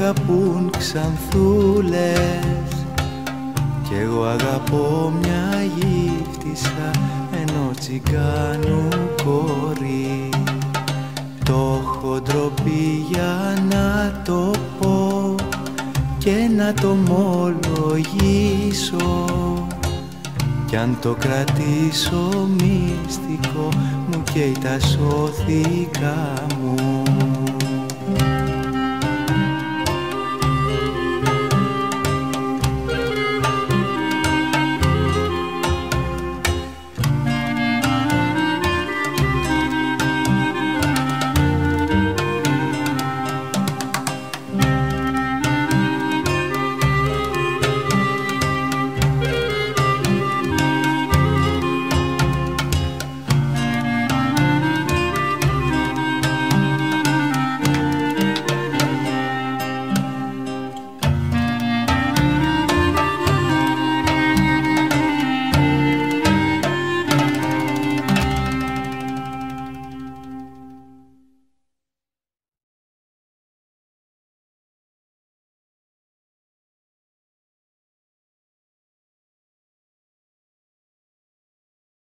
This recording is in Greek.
αγαπούν ξανθούλες κι εγώ αγαπώ μια γύφτισσα ενό τσιγκάνου κόρη. Το έχω ντροπή για να το πω και να το ομολογήσω, κι αν το κρατήσω μυστικό μου καίει τα σώθηκα μου.